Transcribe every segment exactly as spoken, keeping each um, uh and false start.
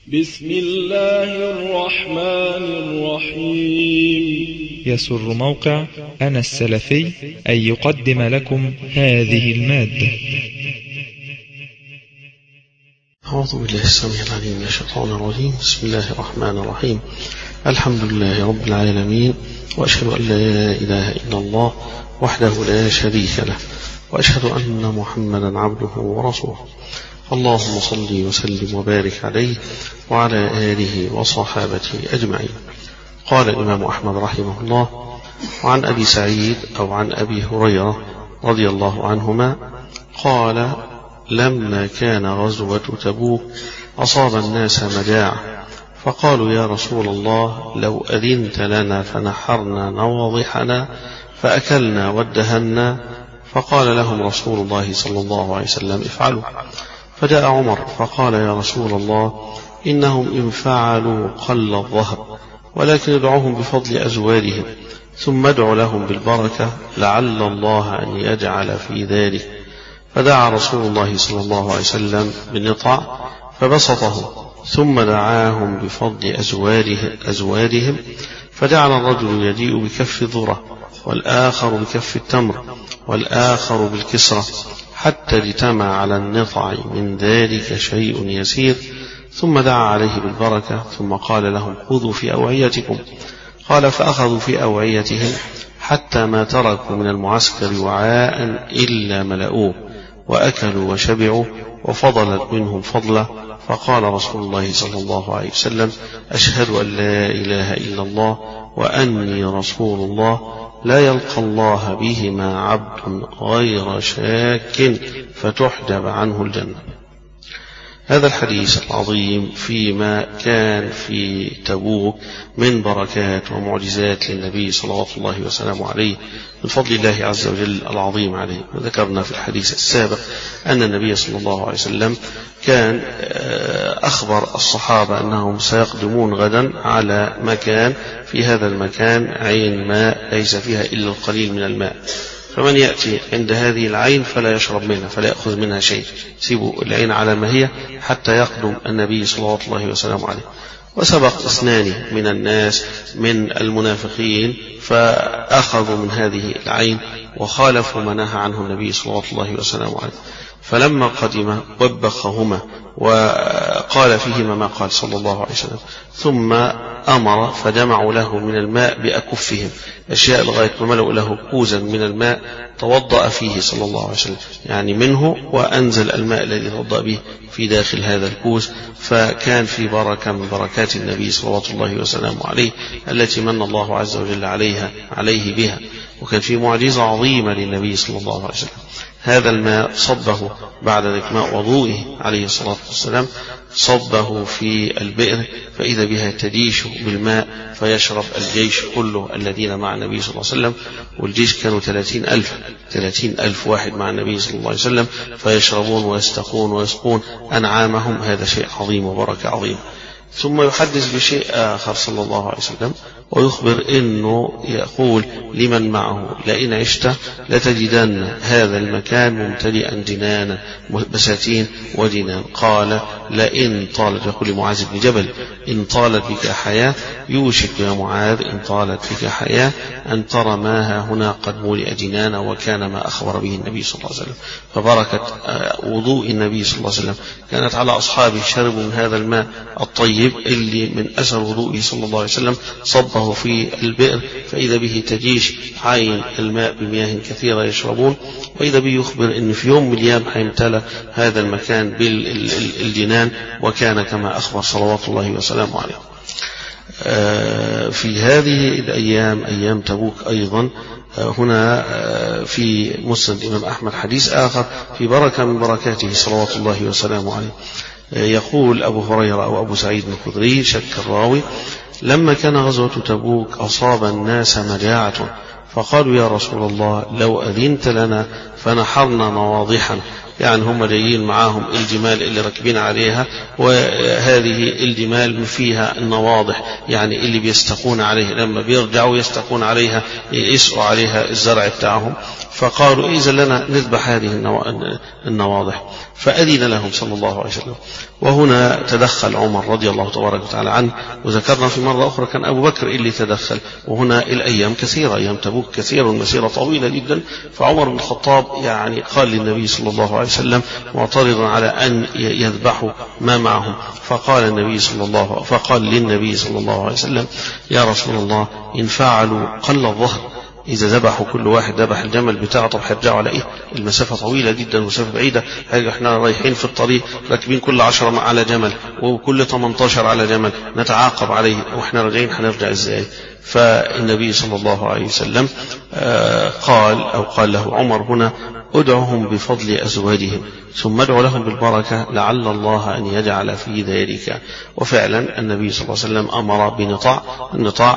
بسم الله الرحمن الرحيم. يسر موقع أنا السلفي أن يقدم لكم هذه المادة. أعوذ بالله السميع العليم من الشيطان الرجيم. بسم الله الرحمن الرحيم. الحمد لله رب العالمين، وأشهد أن لا إله إلا الله وحده لا شريك له، وأشهد أن محمدا عبده ورسوله. اللهم صل وسلم وبارك عليه وعلى آله وصحابته أجمعين. قال الإمام أحمد رحمه الله: وعن أبي سعيد أو عن أبي هريرة رضي الله عنهما قال: لما كان غزوة تبوك أصاب الناس مجاعة، فقالوا: يا رسول الله، لو أذنت لنا فنحرنا نواضحنا فأكلنا وادهنا. فقال لهم رسول الله صلى الله عليه وسلم: افعلوا. فجاء عمر فقال: يا رسول الله، إنهم إن فعلوا قل الظهر، ولكن ادعوهم بفضل أزواجهم، ثم ادعوا لهم بالبركة، لعل الله أن يجعل في ذلك. فدعا رسول الله صلى الله عليه وسلم بالنطع فبسطه، ثم دعاهم بفضل أزواجه أزواجهم، فجعل الرجل يجيء بكف الذرة، والآخر بكف التمر، والآخر بالكسرة، حتى اجتمع على النطع من ذلك شيء يسير، ثم دعا عليه بالبركة، ثم قال لهم: خذوا في أوعيتكم. قال: فأخذوا في أوعيتهم حتى ما تركوا من المعسكر وعاء إلا ملأوه، وأكلوا وشبعوا، وفضلت منهم فضلة. فقال رسول الله صلى الله عليه وسلم: أشهد أن لا إله إلا الله وأني رسول الله، لا يلقى الله بهما عبد غير شاك فتحجب عنه الجنة. هذا الحديث العظيم فيما كان في تبوك من بركات ومعجزات للنبي صلى الله وسلم عليه من فضل الله عز وجل العظيم عليه. وذكرنا في الحديث السابق أن النبي صلى الله عليه وسلم كان أخبر الصحابة أنهم سيقدمون غدا على مكان، في هذا المكان عين ماء ليس فيها إلا القليل من الماء، فمن يأتي عند هذه العين فلا يشرب منها، فلا يأخذ منها شيء، سيبوا العين على ما هي حتى يقدم النبي صلى الله وسلم عليه. وسبق اثنان من الناس من المنافقين فأخذوا من هذه العين وخالفوا ما نهى عنه النبي صلى الله وسلم عليه، فلما قدم وبخهما وقال فيهما ما قال صلى الله عليه وسلم، ثم أمر فجمعوا له من الماء بأكفهم أشياء لغاية ما ملأوا له كوزا من الماء توضأ فيه صلى الله عليه وسلم، يعني منه، وأنزل الماء الذي توضأ به في داخل هذا الكوز. فكان في بركة من بركات النبي صلى الله وسلم عليه التي من الله عز وجل عليها عليه بها، وكان في معجزة عظيمة للنبي صلى الله عليه وسلم. هذا الماء صبه بعد ذلك ماء وضوئه عليه الصلاة والسلام، صبه في البئر، فإذا بها تديش بالماء فيشرب الجيش كله الذين مع النبي صلى الله عليه وسلم، والجيش كانوا ثلاثين ألف ثلاثين ألف واحد مع النبي صلى الله عليه وسلم، فيشربون ويستقون ويسقون أنعامهم. هذا شيء عظيم وبركة عظيمة. ثم يحدث بشيء آخر صلى الله عليه وسلم ويخبر إنه يقول لمن معه: لئن عشت لتجدن هذا المكان ممتلئا جنانا بساتين وجنان. قال: لئن طالت، يقول لمعاذ بن جبل: إن طالت بك حياة، يوشك يا معاذ إن طالت بك حياة أن ترى ما هنا قد ملئ جنانا. وكان ما أخبر به النبي صلى الله عليه وسلم. فبركة وضوء النبي صلى الله عليه وسلم كانت على أصحابه، شربوا من هذا الماء الطيب اللي من أثر وضوئه صلى الله عليه وسلم صبه في البئر، فإذا به تجيش عين الماء بمياه كثيرة يشربون، وإذا به يخبر أن في يوم من الأيام حيمتلأ هذا المكان بالجنان، وكان كما أخبر صلوات الله وسلامه عليه. في هذه الأيام أيام تبوك أيضا هنا في مسند الإمام أحمد حديث آخر في بركة من بركاته صلوات الله وسلامه عليه. يقول أبو هريرة أو أبو سعيد الخدري، شك الراوي: لما كان غزوة تبوك أصاب الناس مجاعة، فقالوا: يا رسول الله، لو أذنت لنا فنحرنا نواضحنا. يعني هم جايين معاهم الجمال اللي ركبين عليها، وهذه الجمال فيها النواضح، يعني اللي بيستقون عليه، لما بيرجعوا يستقون عليها، يسقوا عليها الزرع بتاعهم. فقالوا إذا لنا نذبح هذه النواضح، فأذن لهم صلى الله عليه وسلم. وهنا تدخل عمر رضي الله تبارك وتعالى عنه، وذكرنا في مرة أخرى كان أبو بكر اللي تدخل. وهنا الأيام كثيرة، أيام تبوك كثير والمسيرة طويلة جدا، فعمر بن الخطاب يعني قال للنبي صلى الله عليه وسلم معترضا على أن يذبحوا ما معهم، فقال النبي صلى الله فقال للنبي صلى الله عليه وسلم يا رسول الله إن فعلوا قل الظهر، إذا ذبحوا كل واحد ذبح الجمل بتاعه، طب هيرجعوا على إيه؟ المسافة طويلة جدا ومسافة بعيدة، إحنا رايحين في الطريق راكبين كل عشرة على جمل وكل ثمانية عشر على جمل نتعاقب عليه، وإحنا راجعين هنرجع إزاي؟ فالنبي صلى الله عليه وسلم قال أو قال له عمر هنا ادعهم بفضل أزواجهم ثم ادعوا لهم بالبركة لعل الله أن يجعل في ذلك. وفعلا النبي صلى الله عليه وسلم أمر بنطاع، النطاع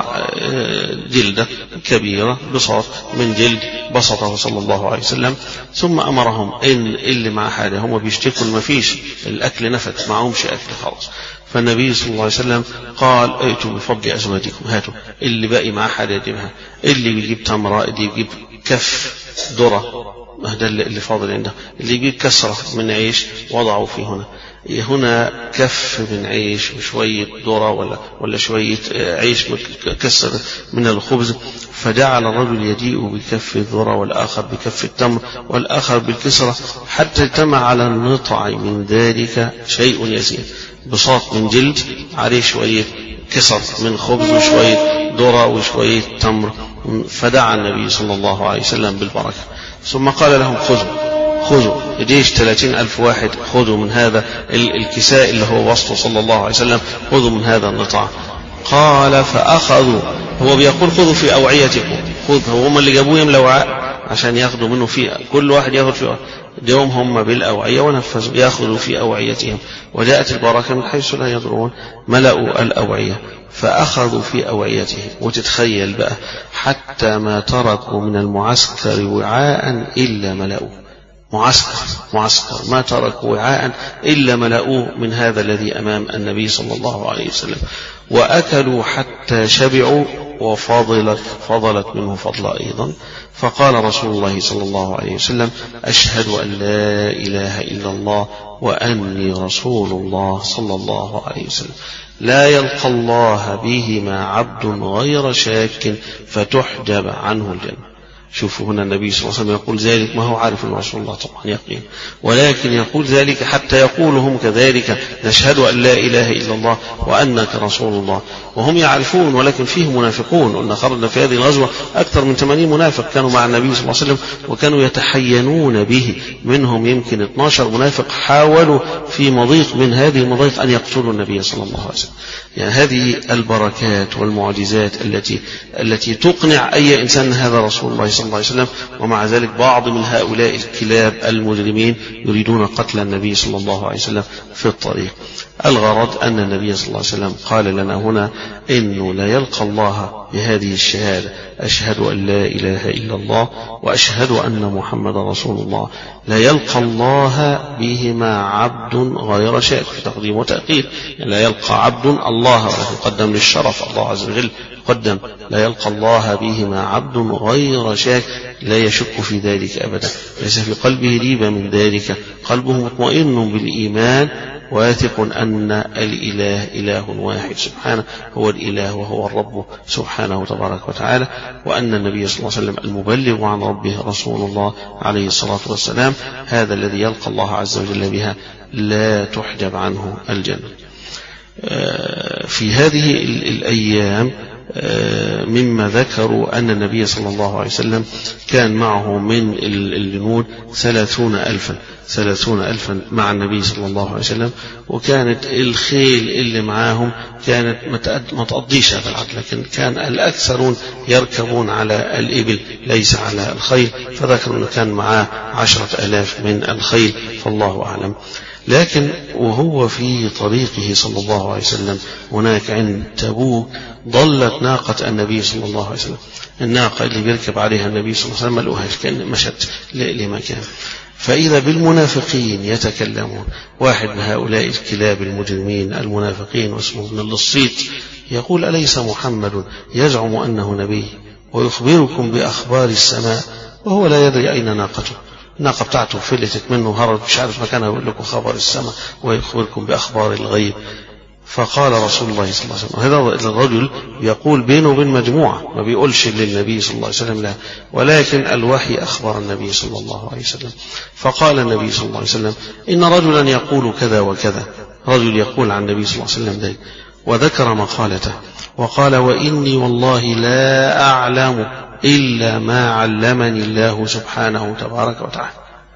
جلدة كبيرة بساط من جلد بسطه صلى الله عليه وسلم، ثم أمرهم إن اللي مع حاجة هم بيشتكوا ما فيش الأكل نفت معهمش أكل خلاص، فالنبي صلى الله عليه وسلم قال ائتوا بفضل أزواجكم، هاتوا اللي باقي مع حاجة يجيبها، اللي بيجيب تمرة، اللي يجيب كف ذرة، هذا اللي فاضل عنده، اللي يجيب كسرة من عيش وضعوا فيه هنا هنا كف من عيش وشوية ذرة ولا ولا شوية عيش كسر من الخبز، فجعل الرجل يجيء بكف الذرة والآخر بكف التمر والآخر بالكسرة حتى اجتمع على النطع من ذلك شيء يسير، بساط من جلد عليه شوية كسر من خبز وشوية ذرة وشوية تمر، فدعا النبي صلى الله عليه وسلم بالبركة، ثم قال لهم خذوا خذوا ليش ثلاثين ألف واحد، خذوا من هذا الكساء اللي هو وسطه صلى الله عليه وسلم، خذوا من هذا النطاع. قال فأخذوا، هو بيقول خذوا في أوعيتكم، خذوا هم اللي جابوه يملوا وعاء عشان ياخذوا منه فيه، كل واحد ياخذ فيه، اليوم هم بالأوعية ونفذوا ياخذوا في أوعيتهم، وجاءت البركة من حيث لا يدرون، ملأوا الأوعية فأخذوا في أوعيتهم. وتتخيل بقى حتى ما تركوا من المعسكر وعاء إلا ملأوه، معسكر معسكر ما تركوا وعاء إلا ملأوه من هذا الذي أمام النبي صلى الله عليه وسلم، وأكلوا حتى شبعوا وفضلت فضلت منه فضلا أيضا. فقال رسول الله صلى الله عليه وسلم أشهد أن لا إله إلا الله وأني رسول الله صلى الله عليه وسلم، لا يلقى الله بهما عبد غير شاك فتحجب عنه الجنة. شوفوا هنا النبي صلى الله عليه وسلم يقول ذلك، ما هو عارف أن رسول الله طبعا يقين، ولكن يقول ذلك حتى يقولهم كذلك نشهد أن لا إله إلا الله وأنك رسول الله، وهم يعرفون ولكن فيهم منافقون. قلنا خرجنا في هذه الغزوة أكثر من ثمانين منافق كانوا مع النبي صلى الله عليه وسلم وكانوا يتحينون به، منهم يمكن اثني عشر منافق حاولوا في مضيق من هذه المضايق أن يقتلوا النبي صلى الله عليه وسلم. يعني هذه البركات والمعجزات التي التي تقنع أي إنسان هذا رسول الله صلى الله عليه وسلم، ومع ذلك بعض من هؤلاء الكلاب المجرمين يريدون قتل النبي صلى الله عليه وسلم في الطريق. الغرض أن النبي صلى الله عليه وسلم قال لنا هنا إنه لا يلقى الله بهذه الشهادة أشهد أن لا إله إلا الله وأشهد أن محمد رسول الله، لا يلقى الله بهما عبد غير شاك، في تقديم وتأخير، يعني لا يلقى عبد الله قدم للشرف، الله عز وجل قدم لا يلقى الله بهما عبد غير شاك، لا يشك في ذلك أبدا، ليس في قلبه ريبة من ذلك، قلبه مطمئن بالإيمان واثق أن الإله إله واحد سبحانه، هو الإله وهو الرب سبحانه تبارك وتعالى، وأن النبي صلى الله عليه وسلم المبلغ عن ربه رسول الله عليه الصلاة والسلام، هذا الذي يلقى الله عز وجل بها لا تحجب عنه الجنة. في هذه الأيام مما ذكروا أن النبي صلى الله عليه وسلم كان معه من الجنود ثلاثون ألفا ثلاثون ألفا مع النبي صلى الله عليه وسلم، وكانت الخيل اللي معاهم كانت ما تقضيش هذا العدد، لكن كان الأكثرون يركبون على الإبل ليس على الخيل، فذكروا أنه كان معاه عشرة ألاف من الخيل، فالله أعلم. لكن وهو في طريقه صلى الله عليه وسلم هناك عند تبوك ضلت ناقة النبي صلى الله عليه وسلم، الناقة اللي بيركب عليها النبي صلى الله عليه وسلم ملؤهاش، كان مشت لمكان، فإذا بالمنافقين يتكلمون، واحد من هؤلاء الكلاب المجرمين المنافقين واسمه ابن اللصيط يقول أليس محمد يزعم أنه نبي ويخبركم بأخبار السماء وهو لا يدري أين ناقته، الناقة بتاعته فلتت منه هرب مش عارف مكانها، يقول لكم خبر السماء ويخبركم بأخبار الغيب. فقال رسول الله صلى الله عليه وسلم، هذا الرجل يقول بينه وبين مجموعة، ما بيقولش للنبي صلى الله عليه وسلم لا، ولكن الوحي أخبر النبي صلى الله عليه وسلم. فقال النبي صلى الله عليه وسلم إن رجلا يقول كذا وكذا، رجل يقول عن النبي صلى الله عليه وسلم ذلك، وذكر مقالته وقال وإني والله لا أعلم إلا ما علمني الله سبحانه تبارك وتعالى.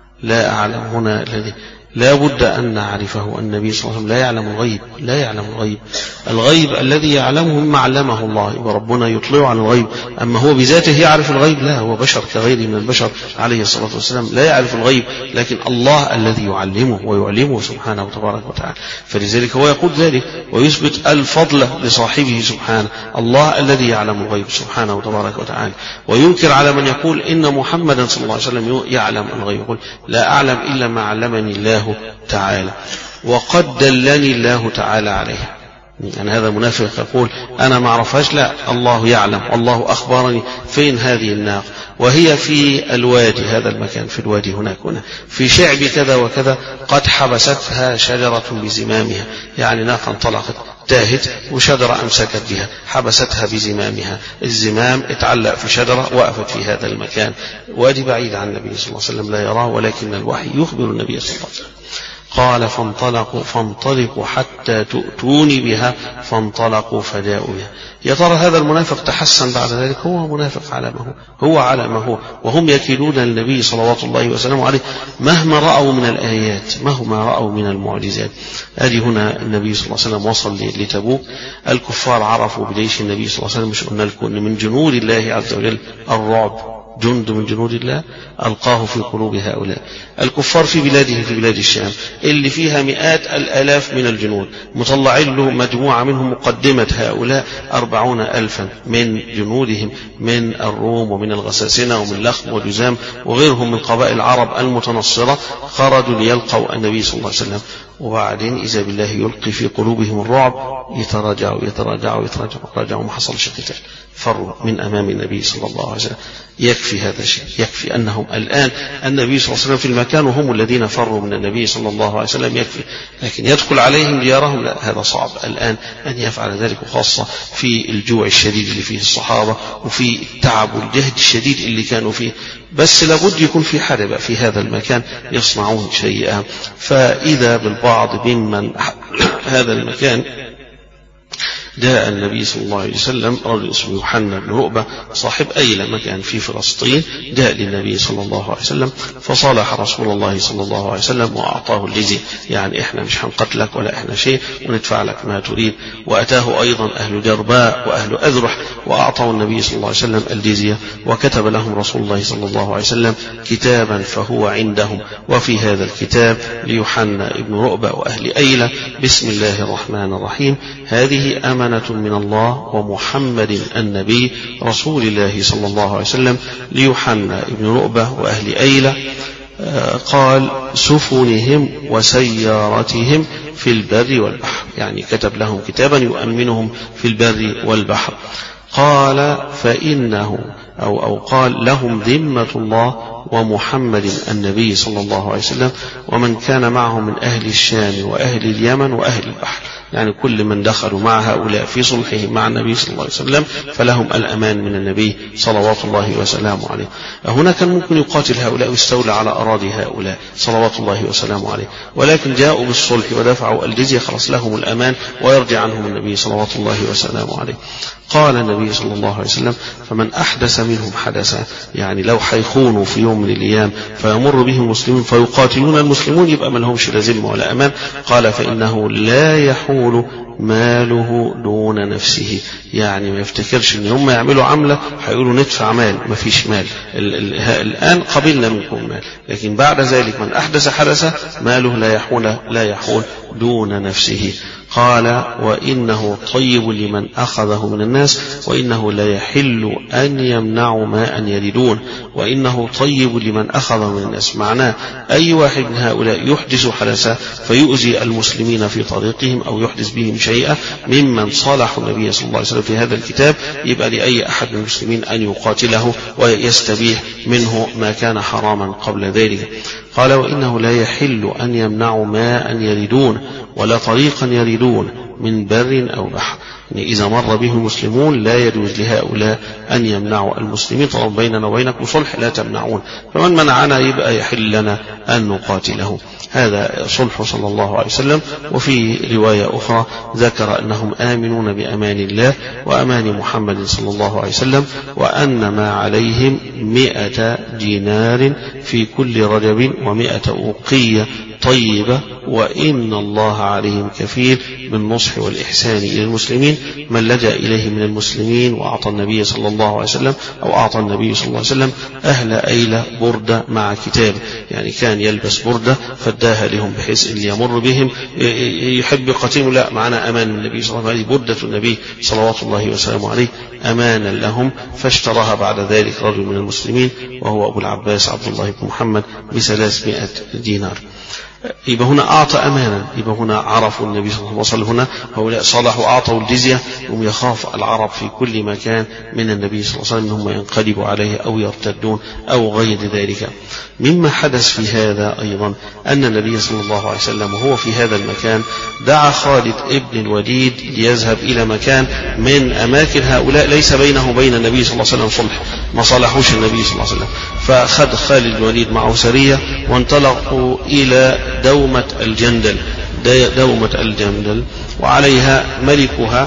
لا أعلم هنا الذي لا بد أن نعرفه، النبي صلى الله عليه وسلم لا يعلم الغيب، لا يعلم الغيب، الغيب الذي يعلمه مما علمه الله، وربنا يطلع عن الغيب. أما هو بذاته يعرف الغيب؟ لا، هو بشر كغيره من البشر عليه الصلاة والسلام، لا يعرف الغيب، لكن الله الذي يعلمه ويعلمه سبحانه تبارك وتعالى. فلذلك هو يقول ذلك ويثبت الفضل لصاحبه سبحانه، الله الذي يعلم الغيب سبحانه تبارك وتعالى، وينكر على من يقول إن محمدا صلى الله عليه وسلم يعلم الغيب، يقول لا أعلم إلا ما علمني الله تعالى وقد دلني الله تعالى عليه. يعني هذا منافق يقول أنا ما أعرفهاش، لا، الله يعلم، الله أخبرني. فين هذه الناقة؟ وهي في الوادي، هذا المكان في الوادي هناك هنا في شعب كذا وكذا، قد حبستها شجرة بزمامها، يعني ناقة انطلقت تاهت وشجرة أمسكت بها حبستها بزمامها، الزمام اتعلق في شجرة وقفت في هذا المكان، وادي بعيد عن النبي صلى الله عليه وسلم لا يراه، ولكن الوحي يخبر النبي صلى الله عليه وسلم. قال فانطلقوا فانطلقوا حتى تؤتوني بها، فانطلقوا فجاءوا بها. يا ترى هذا المنافق تحسن بعد ذلك؟ هو منافق على ما هو، هو على ما هو، وهم يكيدون للنبي صلوات الله وسلامه عليه مهما رأوا من الآيات، مهما رأوا من المعجزات. هذه هنا النبي صلى الله عليه وسلم وصل لتبوك، الكفار عرفوا بديش النبي صلى الله عليه وسلم، مش قلنا لكم ان من جنود الله عز وجل الرعب، جند من جنود الله ألقاه في قلوب هؤلاء الكفار في بلاده، في بلاد الشام اللي فيها مئات الآلاف من الجنود، مطلعين له مجموعة منهم مقدمة هؤلاء أربعون ألفا من جنودهم من الروم ومن الغساسنة ومن لخم وجزام وغيرهم من قبائل العرب المتنصرة، خرجوا ليلقوا النبي صلى الله عليه وسلم، وبعدين إذا بالله يلقي في قلوبهم الرعب، يتراجعوا يتراجعوا يتراجعوا يتراجعوا، ما حصلش قتال، فروا من أمام النبي صلى الله عليه وسلم. يكفي هذا الشيء، يكفي أنهم الآن النبي صلى الله عليه وسلم في المكان وهم الذين فروا من النبي صلى الله عليه وسلم، يكفي. لكن يدخل عليهم ديارهم لا، هذا صعب الآن أن يفعل ذلك، وخاصة في الجوع الشديد اللي فيه الصحابة وفي التعب والجهد الشديد اللي كانوا فيه، بس لابد يكون في حربة في هذا المكان يصنعون شيئا. فإذا بالبعض ممن هذا المكان جاء النبي صلى الله عليه وسلم رجل اسمه يوحنا بن رؤبة صاحب أيلة مكان في فلسطين، جاء للنبي صلى الله عليه وسلم فصالح رسول الله صلى الله عليه وسلم وأعطاه الجزية، يعني إحنا مش هنقتلك ولا إحنا شيء وندفع لك ما تريد. وأتاه أيضا أهل جرباء وأهل أذرح وأعطوا النبي صلى الله عليه وسلم الجزية، وكتب لهم رسول الله صلى الله عليه وسلم كتابا فهو عندهم، وفي هذا الكتاب ليوحنا بن رؤبة وأهل أيلة بسم الله الرحمن الرحيم، هذه أمانة من الله ومحمد النبي رسول الله صلى الله عليه وسلم ليوحنا بن رؤبة وأهل أيلة، قال سفنهم وسيارتهم في البر والبحر، يعني كتب لهم كتابا يؤمنهم في البر والبحر. قال فإنه أو, أو قال لهم ذمة الله ومحمد النبي صلى الله عليه وسلم ومن كان معه من أهل الشام وأهل اليمن وأهل البحر، يعني كل من دخلوا مع هؤلاء في صلحهم مع النبي صلى الله عليه وسلم فلهم الأمان من النبي صلوات الله وسلامه عليه. هنا كان ممكن يقاتل هؤلاء ويستولى على أراضي هؤلاء صلوات الله وسلامه عليه، ولكن جاءوا بالصلح ودفعوا الجزية، خلاص لهم الأمان ويرجع عنهم النبي صلوات الله وسلامه عليه. قال النبي صلى الله عليه وسلم فمن أحدث منهم حدثا، يعني لو حيخونوا في يوم من الأيام فيمر بهم المسلمين فيقاتلون المسلمون يبقى ما لهمش لا ذمة ولا أمان، قال فإنه لا يحول ماله دون نفسه، يعني ما يفتكرش ان هم يعملوا عملة هيقولوا ندفع مال، ما فيش مال الآن قبلنا منكم مال، لكن بعد ذلك من أحدث حدث ماله لا يحول لا يحول دون نفسه. قال وإنه طيب لمن أخذه من الناس وإنه لا يحل أن يمنعوا ماء يردون. وإنه طيب لمن أخذه من الناس معناه أي واحد من هؤلاء يحدث حدثا فيؤذي المسلمين في طريقهم أو يحدث بهم شيئا ممن صالح النبي صلى الله عليه وسلم في هذا الكتاب يبقى لأي أحد من المسلمين أن يقاتله ويستبيح منه ما كان حراما قبل ذلك. قال وإنه لا يحل أن يمنعوا ماء يردون ولا طريقا يردون من بر أو بحر. يعني إذا مر به المسلمون لا يجوز لهؤلاء أن يمنعوا المسلمين. طبعا بيننا وبينكم صلح لا تمنعون، فمن منعنا يبقى يحل لنا أن نقاتله. هذا صلح صلى الله عليه وسلم. وفي رواية أخرى ذكر أنهم آمنون بأمان الله وأمان محمد صلى الله عليه وسلم وأن ما عليهم مئة دينار في كل رجب ومئة أوقية طيبة وإن الله عليهم كفيل بالنصح والإحسان إلى المسلمين من لجأ إليه من المسلمين وأعطى النبي صلى الله عليه وسلم أو أعطى النبي صلى الله عليه وسلم أهل أيلة بردة مع كتاب، يعني كان يلبس بردة فاداها لهم بحيث اللي يمر بهم يحب يقاتلهم لا معنا أمان من النبي صلى الله عليه وسلم. بردة النبي صلوات الله وسلامه عليه أمانا لهم، فاشتراها بعد ذلك رجل من المسلمين وهو أبو العباس عبد الله بن محمد بثلاثمائة دينار. يبقى هنا أعطى أمانا، يبقى هنا عرفوا النبي صلى الله عليه وسلم. هنا هؤلاء صالحوا أعطوا الجزية وهم يخاف العرب في كل مكان من النبي صلى الله عليه وسلم أنهم ينقلبوا عليه أو يرتدون أو غير ذلك. مما حدث في هذا أيضا أن النبي صلى الله عليه وسلم وهو في هذا المكان دعا خالد ابن الوليد ليذهب إلى مكان من أماكن هؤلاء ليس بينه وبين النبي صلى الله عليه وسلم صلح، ما صالحوش النبي صلى الله عليه وسلم. فأخذ خالد الوليد معه سرية وانطلقوا إلى دومة الجندل دومة الجندل وعليها ملكها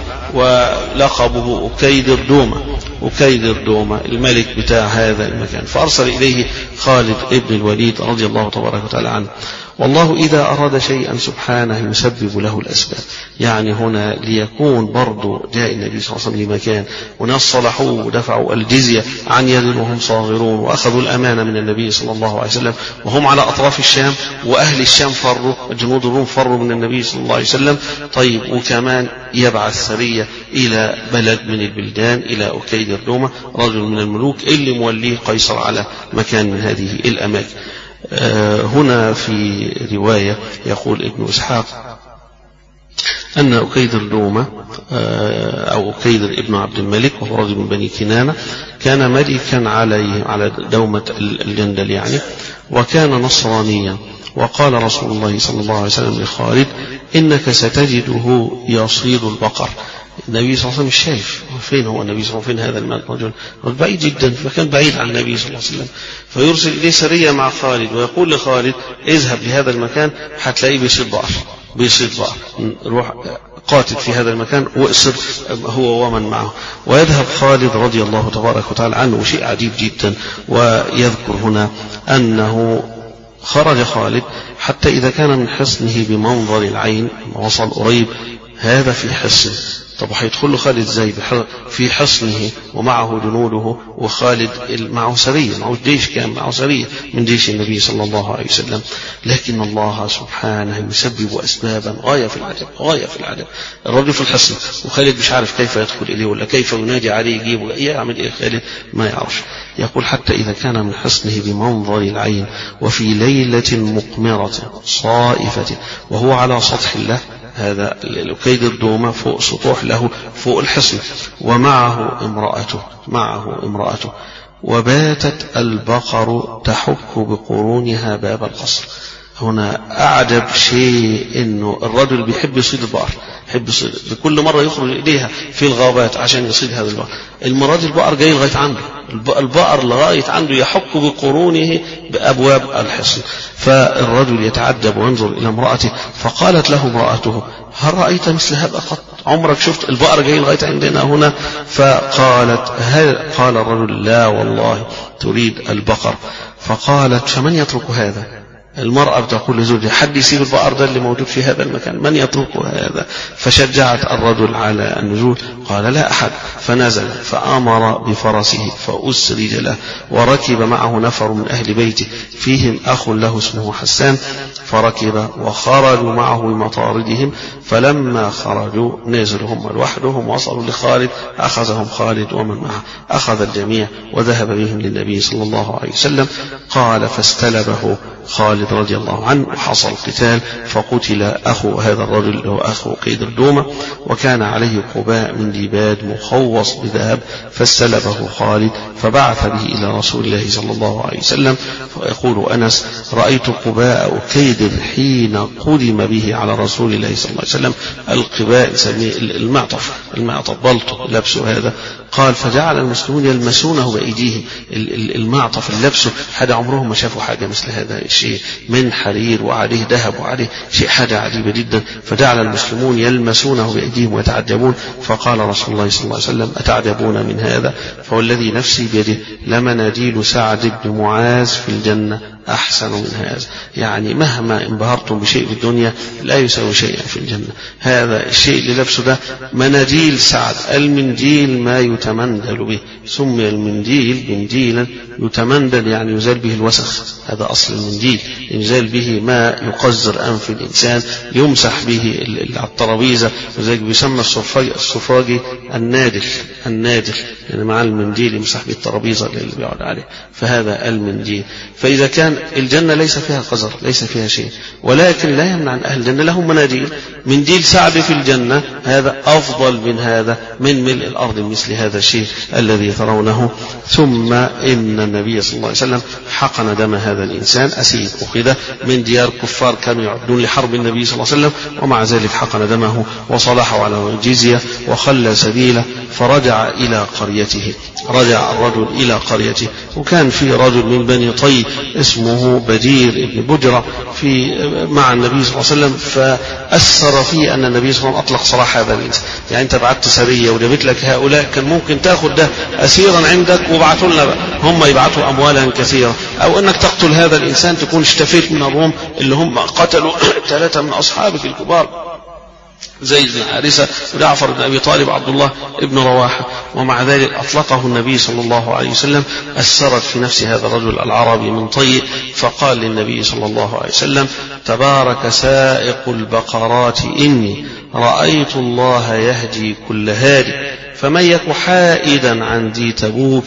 ولقبه أكيدر دومة أكيدر دومة الملك بتاع هذا المكان. فأرسل إليه خالد ابن الوليد رضي الله تبارك وتعالى عنه. والله إذا أراد شيئا سبحانه يسبب له الأسباب. يعني هنا ليكون برضو جاء النبي صلى الله عليه وسلم لمكان وناس صلحوا ودفعوا الجزية عن يد وهم صاغرون وأخذوا الأمانة من النبي صلى الله عليه وسلم وهم على أطراف الشام وأهل الشام فروا جنود الروم فروا من النبي صلى الله عليه وسلم. طيب وكمان يبعث سرية إلى بلد من البلدان إلى أكيدر دومة رجل من الملوك اللي موليه قيصر على مكان من هذه الأماكن. هنا في رواية يقول ابن إسحاق أن أكيدر دومة أو أكيدر ابن عبد الملك وهو رجل من بني كنانة كان ملكا عليه على دومة الجندل يعني، وكان نصرانيا. وقال رسول الله صلى الله عليه وسلم لخالد إنك ستجده يصيد البقر. النبي صلى الله عليه وسلم شايف فين هو النبي صلى الله عليه وسلم، فين هذا الرجل بعيد جدا، فكان بعيد عن النبي صلى الله عليه وسلم. فيرسل إليه سرية مع خالد ويقول لخالد اذهب لهذا المكان هتلاقيه بيصيد بقر بيصيد بقر روح قاتل في هذا المكان واصر هو ومن معه. ويذهب خالد رضي الله تبارك وتعالى عنه. شيء عجيب جدا. ويذكر هنا أنه خرج خالد حتى إذا كان من حصنه بمنظر العين وصل قريب هذا في حصن. طب هيدخل له خالد ازاي في حصنه ومعه جنوده وخالد معه سرية معه جيش كان معه سرية من جيش النبي صلى الله عليه وسلم. لكن الله سبحانه يسبب أسبابا غاية في العجب غاية في العجب. الرجل في الحصن وخالد مش عارف كيف يدخل إليه ولا كيف ينادي عليه يجيبه يعمل إيه خالد ما يعرفش. يقول حتى إذا كان من حصنه بمنظر العين وفي ليلة مقمرة صائفة وهو على سطح الله هذا الأكيدر دومة فوق سطوح له فوق الحصن ومعه امرأته معه امرأته وباتت البقر تحك بقرونها باب القصر. هنا أعجب شيء إنه الرجل بيحب يصيد البقر يحب يصيد بكل مرة يخرج إليها في الغابات عشان يصيد هذا البقر. المرة دي البقر جاي لغاية عنده البقر لغاية عنده يحك بقرونه بأبواب الحصن. فالرجل يتعجب وينظر إلى امرأته فقالت له امرأته هل رأيت مثل هذا قط؟ عمرك شفت البقر جاي لغاية عندنا هنا؟ فقالت هل قال الرجل لا والله تريد البقر. فقالت فمن يترك هذا؟ المرأة بتقول لزوجها حد يسيب البقر ده اللي موجود في هذا المكان من يتركه هذا؟ فشجعت الرجل على النزول قال لا أحد. فنزل فأمر بفرسه فأسرج له، وركب معه نفر من أهل بيته فيهم أخ له اسمه حسان، فركب وخرجوا معه بمطاردهم، فلما خرجوا نزلوا هم لوحدهم وصلوا لخالد، أخذهم خالد ومن معه، أخذ الجميع وذهب بهم للنبي صلى الله عليه وسلم. قال فاستلبه خالد رضي الله عنه وحصل قتال، فقتل أخو هذا الرجل هو أخو قيد الدومة، وكان عليه قباء من ديباج مخوص بذهب، فاستلبه خالد فبعث به إلى رسول الله صلى الله عليه وسلم. فيقول أنس: رأيت قباء كيد حين قدم به على رسول الله صلى الله عليه وسلم. القباء يسميه المعطف، المعطف بلطو لبسه هذا. قال فجعل المسلمون يلمسونه بأيديهم، المعطف اللبسه حاجة عمرهم ما شافوا حاجة مثل هذا الشيء، من حرير وعليه ذهب وعليه شيء، حاجة عجيبة جدا. فجعل المسلمون يلمسونه بأيديهم ويتعجبون. فقال رسول الله صلى الله عليه وسلم: أتعجبون من هذا؟ فوالذي نفسي بيده لمناديل سعد بن معاذ في الجنة أحسن من هذا. يعني مهما انبهرتم بشيء في الدنيا لا يساوي شيئا في الجنة. هذا الشيء اللي لبسه ده مناديل سعد. المنديل ما يتمندل به، سمي المنديل منديلا يتمندل يعني يزال به الوسخ، هذا أصل المنديل، يزال به ما يقذر أنف الإنسان، يمسح به على الترابيزة، وذلك بيسمى السفاجي النادل، النادل يعني مع المنديل يمسح به الترابيزة اللي بيقعد عليه، فهذا المنديل. فإذا كان الجنة ليس فيها قذر، ليس فيها شيء، ولكن لا يمنع أن أهل الجنة لهم مناديل. منديل سعد في الجنة هذا أفضل من هذا، من ملء الأرض مثل هذا الشيء الذي ترونه. ثم إن النبي صلى الله عليه وسلم حقن دم هذا الإنسان، أسير أخذ من ديار كفار كانوا يعدون لحرب النبي صلى الله عليه وسلم، ومع ذلك حقن دمه وصلحوا على الجزية وخلى سبيله، فرجع إلى قريته. رجع الرجل إلى قريته، وكان في رجل من بني طي اسمه بدير بن بجرة في مع النبي صلى الله عليه وسلم، فأثر فيه أن النبي صلى الله عليه وسلم أطلق سراح هذا الإنسان. يعني أنت بعت سرية وجابت لك هؤلاء، كان ممكن تأخذ ده أسيرا عندك وبعثوا لنا بقى، هم يبعثوا أموالا كثيرة، أو أنك تقتل هذا الإنسان تكون اشتفيت من الروم اللي هم قتلوا ثلاثة من أصحابك الكبار، زيد بن حارثة وجعفر بن أبي طالب وعبد الله بن رواحة. ومع ذلك أطلقه النبي صلى الله عليه وسلم. أثرت في نفس هذا الرجل العربي من طي، فقال للنبي صلى الله عليه وسلم: تبارك سائق البقرات إني رأيت الله يهدي كل هادي، فمن يك حائدا عن ذي تبوك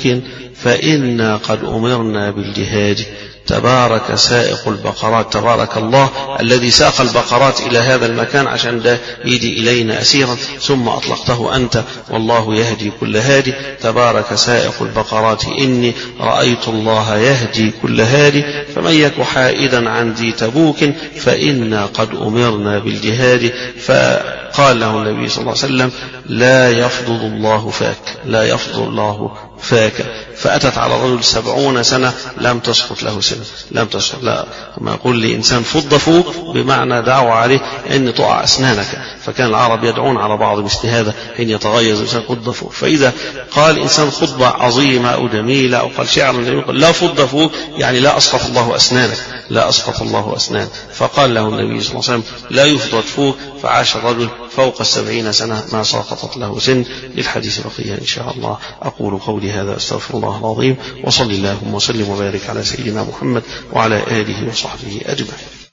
فإنا قد أمرنا بالجهاد. تبارك سائق البقرات، تبارك الله الذي ساق البقرات إلى هذا المكان عشان ده يجي إلينا أسيرا، ثم أطلقته أنت، والله يهدي كل هادي. تبارك سائق البقرات إني رأيت الله يهدي كل هادي، فمن يك حائدا عن ذي تبوك فإنا قد أمرنا بالجهاد. فقال له النبي صلى الله عليه وسلم: لا يفضل الله فاك، لا يفضل الله فاك. فأتت على الرجل سبعون سنة لم تسقط له سنة، لم تسقط. لا، ما يقول لي إنسان فض فوق بمعنى دعوة عليه أن تقع أسنانك، فكان العرب يدعون على بعض مثل هذا حين يتغيظ الإنسان فض فوق. فإذا قال إنسان خطبة عظيمة أو جميلة أو قال شعرا جميلا قال لا فض فوق، يعني لا أسقط الله أسنانك، لا أسقط الله أسنان. فقال له النبي صلى الله عليه وسلم: لا يفضل فوق. فعاش الرجل فوق السبعين سنة ما سقطت له سن. للحديث بقية إن شاء الله. أقول قولي هذا أستغفر الله العظيم، وصلي اللهم وسلم وبارك على سيدنا محمد وعلى آله وصحبه أجمعين.